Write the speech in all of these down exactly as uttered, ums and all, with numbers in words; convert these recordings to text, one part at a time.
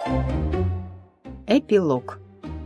Эпилог.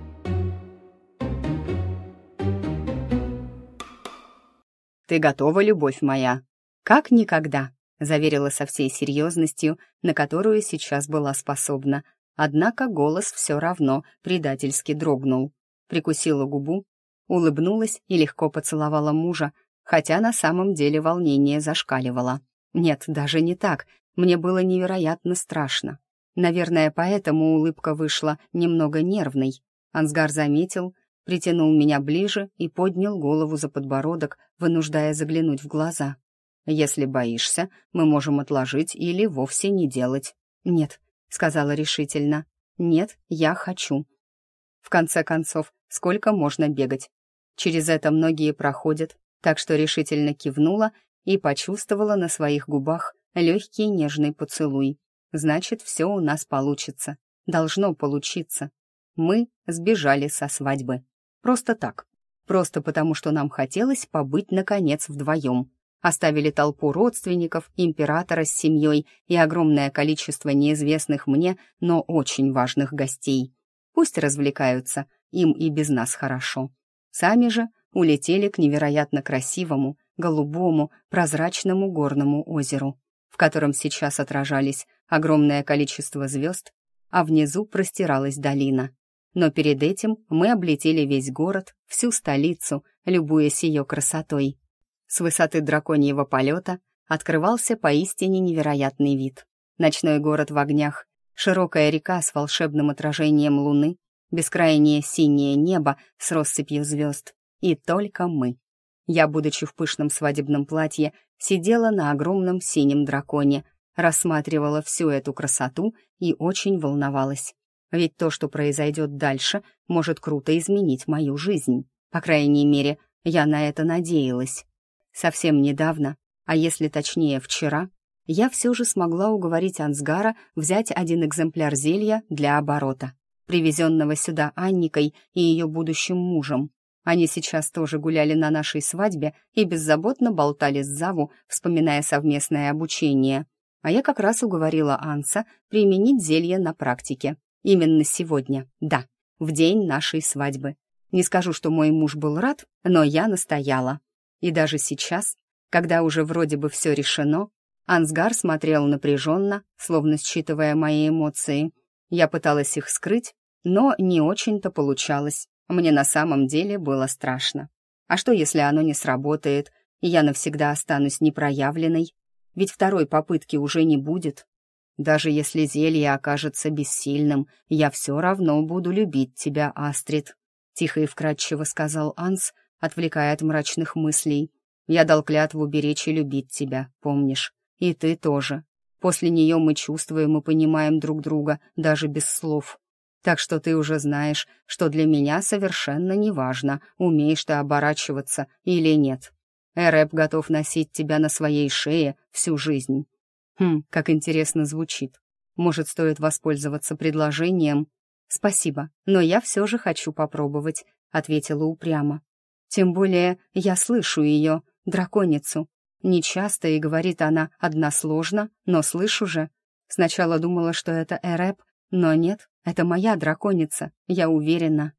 «Ты готова, любовь моя?» «Как никогда», — заверила со всей серьезностью, на которую сейчас была способна. Однако голос все равно предательски дрогнул. Прикусила губу, улыбнулась и легко поцеловала мужа, хотя на самом деле волнение зашкаливало. Нет, даже не так. Мне было невероятно страшно. Наверное, поэтому улыбка вышла немного нервной. Ансгар заметил, притянул меня ближе и поднял голову за подбородок, вынуждая заглянуть в глаза. «Если боишься, мы можем отложить или вовсе не делать». «Нет», — сказала решительно. «Нет, я хочу». В конце концов, сколько можно бегать? Через это многие проходят, так что решительно кивнула и почувствовала на своих губах легкий нежный поцелуй. Значит, все у нас получится. Должно получиться. Мы сбежали со свадьбы. Просто так. Просто потому, что нам хотелось побыть, наконец, вдвоем. Оставили толпу родственников, императора с семьей и огромное количество неизвестных мне, но очень важных гостей. Пусть развлекаются, им и без нас хорошо. Сами же улетели к невероятно красивому, голубому, прозрачному горному озеру, в котором сейчас отражались огромное количество звезд, а внизу простиралась долина. Но перед этим мы облетели весь город, всю столицу, любуясь ее красотой. С высоты драконьего полета открывался поистине невероятный вид. Ночной город в огнях, широкая река с волшебным отражением луны, бескрайнее синее небо с россыпью звезд. И только мы. Я, будучи в пышном свадебном платье, сидела на огромном синем драконе, рассматривала всю эту красоту и очень волновалась. Ведь то, что произойдет дальше, может круто изменить мою жизнь. По крайней мере, я на это надеялась. Совсем недавно, а если точнее вчера, я все же смогла уговорить Ансгара взять один экземпляр зелья для оборота, привезенного сюда Анникой и ее будущим мужем. Они сейчас тоже гуляли на нашей свадьбе и беззаботно болтали с Заву, вспоминая совместное обучение. А я как раз уговорила Анса применить зелье на практике. Именно сегодня, да, в день нашей свадьбы. Не скажу, что мой муж был рад, но я настояла. И даже сейчас, когда уже вроде бы все решено, Ансгар смотрел напряженно, словно считывая мои эмоции. Я пыталась их скрыть, но не очень-то получалось. Мне на самом деле было страшно. А что, если оно не сработает, и я навсегда останусь непроявленной? Ведь второй попытки уже не будет. Даже если зелье окажется бессильным, я все равно буду любить тебя, Астрид», — тихо и вкрадчиво сказал Анс, отвлекая от мрачных мыслей. «Я дал клятву беречь и любить тебя, помнишь? И ты тоже. После нее мы чувствуем и понимаем друг друга, даже без слов. Так что ты уже знаешь, что для меня совершенно неважно, умеешь ты оборачиваться или нет. Эреб готов носить тебя на своей шее всю жизнь». Хм, как интересно звучит. Может, стоит воспользоваться предложением? «Спасибо, но я все же хочу попробовать», — ответила упрямо. «Тем более я слышу ее, драконицу. Нечасто, и говорит она односложно, но слышу же. Сначала думала, что это Эреб, но нет, это моя драконица, я уверена».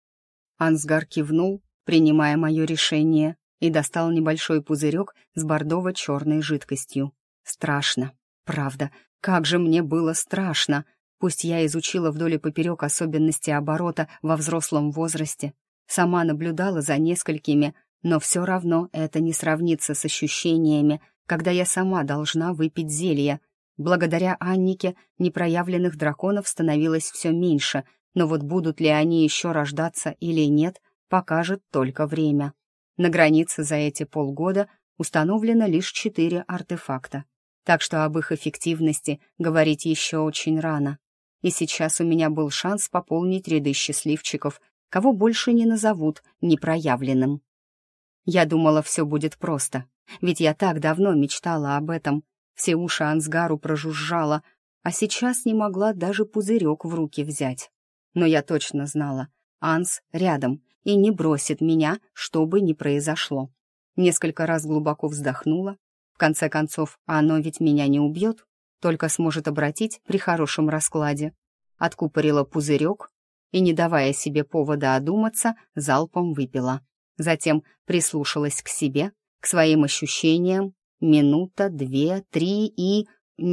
Ансгар кивнул, принимая мое решение, и достал небольшой пузырек с бордово-черной жидкостью. Страшно, правда, как же мне было страшно. Пусть я изучила вдоль и поперек особенности оборота во взрослом возрасте, сама наблюдала за несколькими, но все равно это не сравнится с ощущениями, когда я сама должна выпить зелье. Благодаря Аннике непроявленных драконов становилось все меньше, но вот будут ли они еще рождаться или нет, покажет только время. На границе за эти полгода установлено лишь четыре артефакта, так что об их эффективности говорить еще очень рано. И сейчас у меня был шанс пополнить ряды счастливчиков, кого больше не назовут непроявленным. Я думала, все будет просто, ведь я так давно мечтала об этом. Все уши Ансгару прожужжала, а сейчас не могла даже пузырек в руки взять. Но я точно знала, Анс рядом и не бросит меня, что бы ни произошло. Несколько раз глубоко вздохнула. В конце концов, оно ведь меня не убьет, только сможет обратить при хорошем раскладе. откупорила пузырек и, не давая себе повода одуматься, залпом выпила. Затем прислушалась к себе, к своим ощущениям. Минута, две, три и...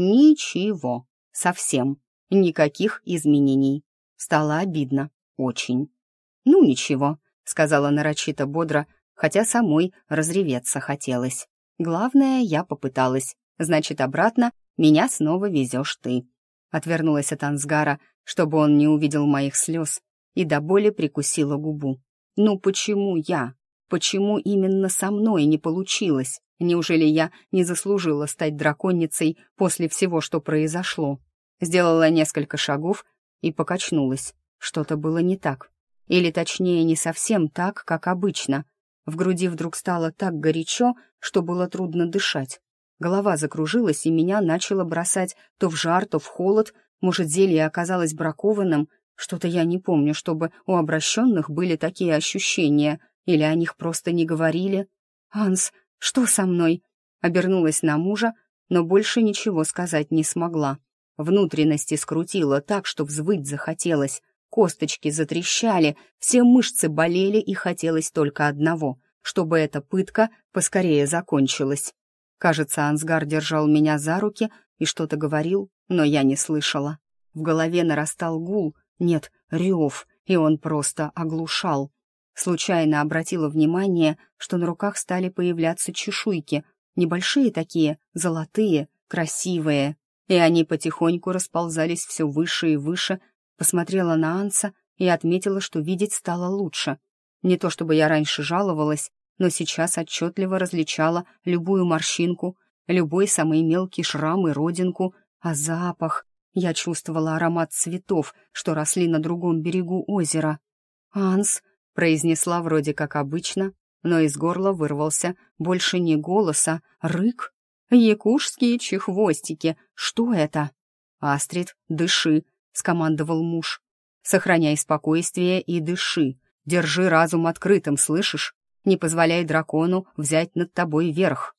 ничего. Совсем. Никаких изменений. Стало обидно. Очень. «Ну, ничего», — сказала нарочито бодро, хотя самой разреветься хотелось. «Главное, я попыталась. Значит, обратно меня снова везешь ты». Отвернулась от Ансгара, чтобы он не увидел моих слез, и до боли прикусила губу. «Ну почему я? Почему именно со мной не получилось? Неужели я не заслужила стать драконицей после всего, что произошло?» Сделала несколько шагов и покачнулась. Что-то было не так. Или, точнее, не совсем так, как обычно. В груди вдруг стало так горячо, что было трудно дышать. Голова закружилась, и меня начало бросать то в жар, то в холод. Может, зелье оказалось бракованным? Что-то я не помню, чтобы у обращенных были такие ощущения. Или о них просто не говорили. «Анс, что со мной?» Обернулась на мужа, но больше ничего сказать не смогла. Внутренности скрутило так, что взвыть захотелось. Косточки затрещали, все мышцы болели, и хотелось только одного, чтобы эта пытка поскорее закончилась. Кажется, Ансгар держал меня за руки и что-то говорил, но я не слышала. В голове нарастал гул, нет, рев, и он просто оглушал. Случайно обратила внимание, что на руках стали появляться чешуйки, небольшие такие, золотые, красивые, и они потихоньку расползались все выше и выше. Посмотрела на Анса и отметила, что видеть стало лучше. Не то чтобы я раньше жаловалась, но сейчас отчетливо различала любую морщинку, любой самый мелкий шрам и родинку, а запах... Я чувствовала аромат цветов, что росли на другом берегу озера. «Анс», — произнесла вроде как обычно, но из горла вырвался больше не голос, а рык. «Якушские чехвостики! Что это?» «Астрид, дыши!» — скомандовал муж. «Сохраняй спокойствие и дыши. Держи разум открытым, слышишь? Не позволяй дракону взять над тобой верх».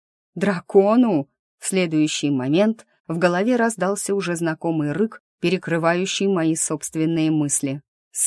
«Дракону?» В следующий момент в голове раздался уже знакомый рык, перекрывающий мои собственные мысли.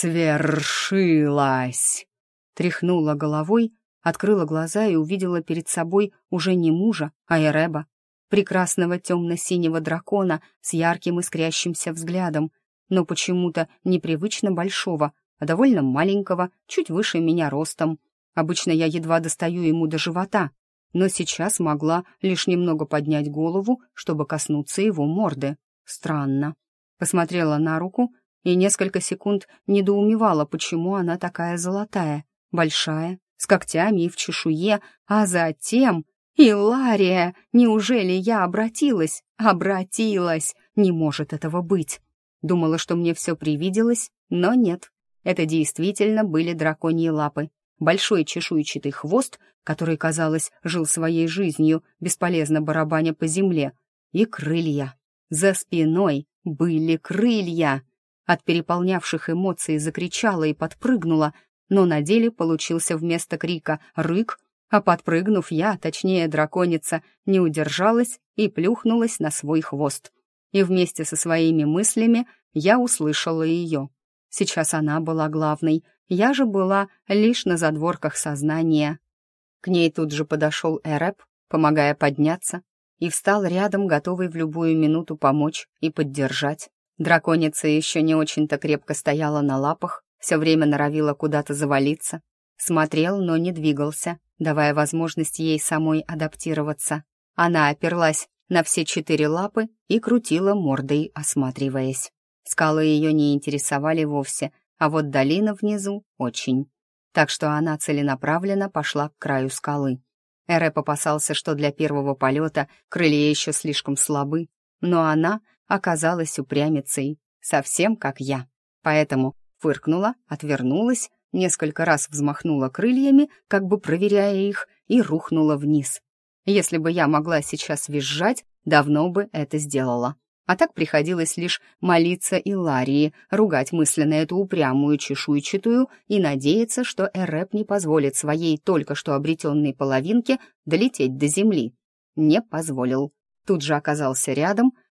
«Свершилось!» Тряхнула головой, открыла глаза и увидела перед собой уже не мужа, а Эреба, прекрасного темно-синего дракона с ярким искрящимся взглядом, но почему-то непривычно большого, а довольно маленького, чуть выше меня ростом. Обычно я едва достаю ему до живота, но сейчас могла лишь немного поднять голову, чтобы коснуться его морды. Странно. Посмотрела на руку и несколько секунд недоумевала, почему она такая золотая, большая, с когтями и в чешуе, а затем... «Илария! Неужели я обратилась? Обратилась! Не может этого быть!» Думала, что мне все привиделось, но нет. Это действительно были драконьи лапы. Большой чешуйчатый хвост, который, казалось, жил своей жизнью, бесполезно барабаня по земле, и крылья. За спиной были крылья. От переполнявших эмоций закричала и подпрыгнула, но на деле получился вместо крика рык, а подпрыгнув я, точнее драконица, не удержалась и плюхнулась на свой хвост. И вместе со своими мыслями я услышала ее. Сейчас она была главной, я же была лишь на задворках сознания. К ней тут же подошел Эреб, помогая подняться, и встал рядом, готовый в любую минуту помочь и поддержать. Драконица еще не очень-то крепко стояла на лапах, все время норовила куда-то завалиться. Смотрел, но не двигался, давая возможность ей самой адаптироваться. Она оперлась на все четыре лапы и крутила мордой, осматриваясь. Скалы ее не интересовали вовсе, а вот долина внизу очень. Так что она целенаправленно пошла к краю скалы. Эреб опасался, что для первого полета крылья еще слишком слабы, но она оказалась упрямицей, совсем как я. Поэтому фыркнула, отвернулась, несколько раз взмахнула крыльями, как бы проверяя их, и рухнула вниз. Если бы я могла сейчас визжать, давно бы это сделала. А так приходилось лишь молиться Иларии, ругать мысленно эту упрямую чешуйчатую и надеяться, что Эреб не позволит своей только что обретенной половинке долететь до земли. Не позволил. Тут же оказался рядом,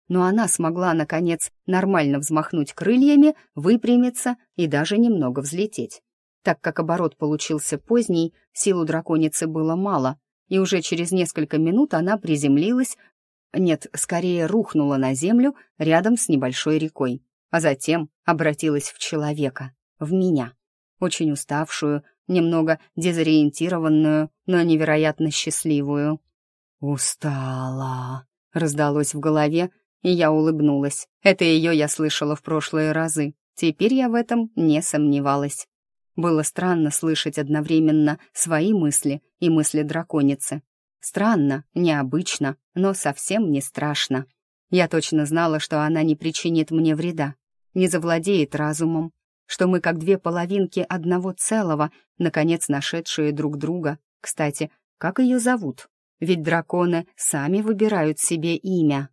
но она смогла, наконец, нормально взмахнуть крыльями, выпрямиться и даже немного взлететь. Так как оборот получился поздний, сил у драконицы было мало, и уже через несколько минут она приземлилась, нет, скорее рухнула на землю рядом с небольшой рекой, а затем обратилась в человека, в меня, очень уставшую, немного дезориентированную, но невероятно счастливую. «Устала», — раздалось в голове, и я улыбнулась. Это ее я слышала в прошлые разы. Теперь я в этом не сомневалась. Было странно слышать одновременно свои мысли и мысли драконицы. Странно, необычно, но совсем не страшно. Я точно знала, что она не причинит мне вреда, не завладеет разумом, что мы как две половинки одного целого, наконец нашедшие друг друга. Кстати, как ее зовут? Ведь драконы сами выбирают себе имя.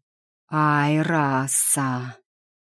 Айраса.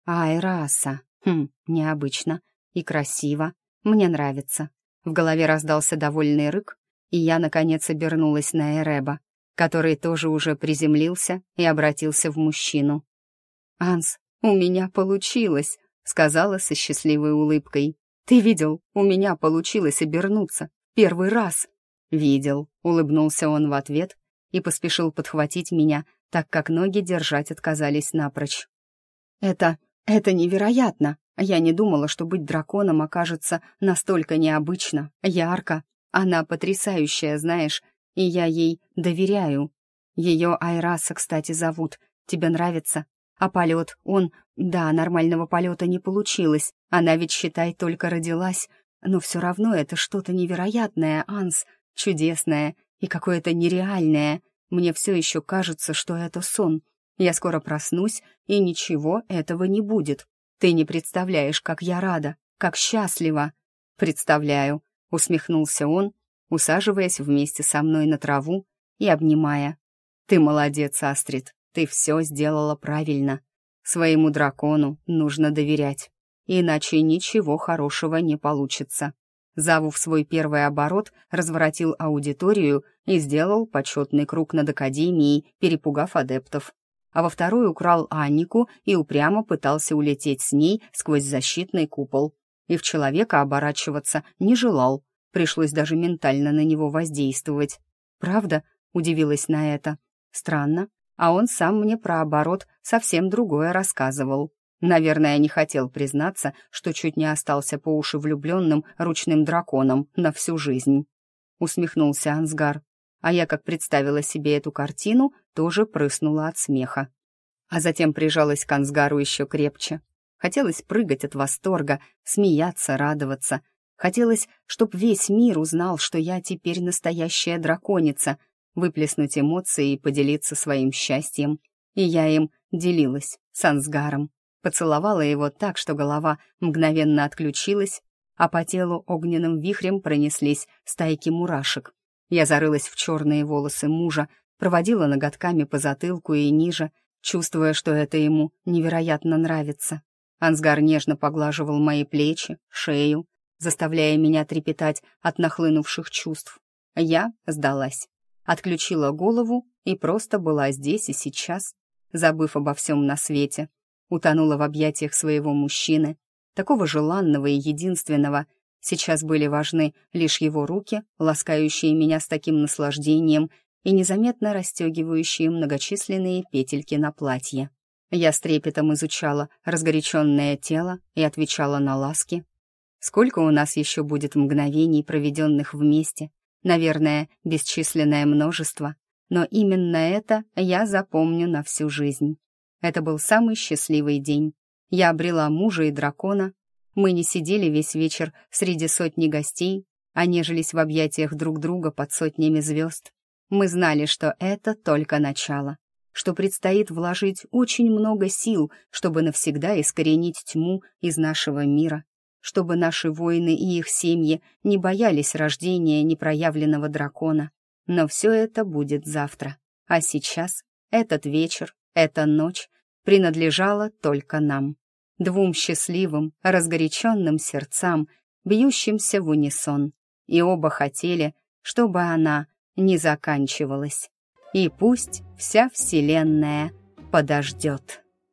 Айраса. Хм, необычно и красиво. Мне нравится. В голове раздался довольный рык, и я, наконец, обернулась на Эреба, который тоже уже приземлился и обратился в мужчину. «Анс, у меня получилось», — сказала со счастливой улыбкой. «Ты видел, у меня получилось обернуться. Первый раз». «Видел», — улыбнулся он в ответ и поспешил подхватить меня, так как ноги держать отказались напрочь. «Это... это невероятно! Я не думала, что быть драконом окажется настолько необычно, ярко. Она потрясающая, знаешь, и я ей доверяю. Ее Айраса, кстати, зовут. Тебе нравится? А полет, он... Да, нормального полета не получилось. Она ведь, считай, только родилась. Но все равно это что-то невероятное, Анс, чудесное и какое-то нереальное. Мне все еще кажется, что это сон. Я скоро проснусь, и ничего этого не будет. Ты не представляешь, как я рада, как счастлива». «Представляю», — усмехнулся он, усаживаясь вместе со мной на траву и обнимая. «Ты молодец, Астрид, ты все сделала правильно. Своему дракону нужно доверять, иначе ничего хорошего не получится». Заву в свой первый оборот разворотил аудиторию и сделал почетный круг над академией, перепугав адептов. А во второй украл Аннику и упрямо пытался улететь с ней сквозь защитный купол. И в человека оборачиваться не желал, пришлось даже ментально на него воздействовать. «Правда?» — удивилась на это. «Странно, а он сам мне про оборот совсем другое рассказывал. Наверное, не хотел признаться, что чуть не остался по уши влюбленным ручным драконом на всю жизнь». Усмехнулся Ансгар. А я, как представила себе эту картину, тоже прыснула от смеха. А затем прижалась к Ансгару еще крепче. Хотелось прыгать от восторга, смеяться, радоваться. Хотелось, чтоб весь мир узнал, что я теперь настоящая драконица, выплеснуть эмоции и поделиться своим счастьем. И я им делилась с Ансгаром. Поцеловала его так, что голова мгновенно отключилась, а по телу огненным вихрем пронеслись стайки мурашек. Я зарылась в черные волосы мужа, проводила ноготками по затылку и ниже, чувствуя, что это ему невероятно нравится. Ансгар нежно поглаживал мои плечи, шею, заставляя меня трепетать от нахлынувших чувств. Я сдалась, отключила голову и просто была здесь и сейчас, забыв обо всем на свете, утонула в объятиях своего мужчины, такого желанного и единственного. Сейчас были важны лишь его руки, ласкающие меня с таким наслаждением и незаметно расстегивающие многочисленные петельки на платье. Я с трепетом изучала разгоряченное тело и отвечала на ласки. Сколько у нас еще будет мгновений, проведенных вместе? Наверное, бесчисленное множество. Но именно это я запомню на всю жизнь. Это был самый счастливый день. Я обрела мужа и дракона. Мы не сидели весь вечер среди сотни гостей, а нежились в объятиях друг друга под сотнями звезд. Мы знали, что это только начало, что предстоит вложить очень много сил, чтобы навсегда искоренить тьму из нашего мира, чтобы наши воины и их семьи не боялись рождения непроявленного дракона. Но все это будет завтра. А сейчас этот вечер, эта ночь принадлежала только нам. Двум счастливым, разгоряченным сердцам, бьющимся в унисон. И оба хотели, чтобы она не заканчивалась. И пусть вся вселенная подождет.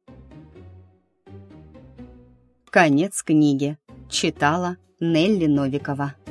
Конец книги. Читала Нелли Новикова.